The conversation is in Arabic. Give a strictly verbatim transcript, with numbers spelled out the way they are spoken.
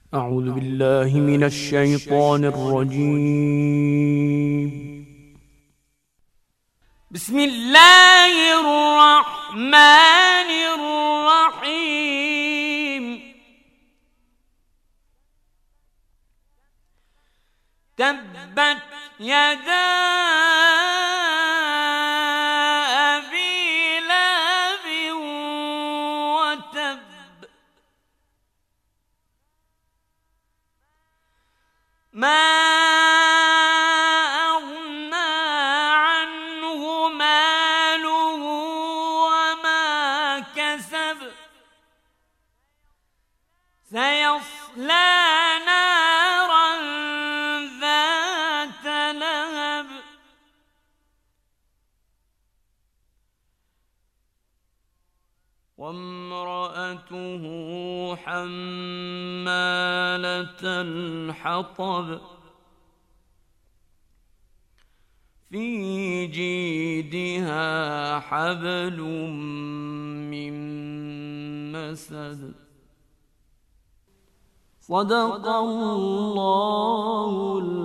أعوذ بالله من الشيطان الرجيم. بسم الله الرحمن الرحيم. تبت يدا أبي لهب وتب ما أغنى عنه ماله وما كسب سيصلى نارا ذات لهب وامرأته حمالة الحطب في جيدها حبل من مسد. صدق الله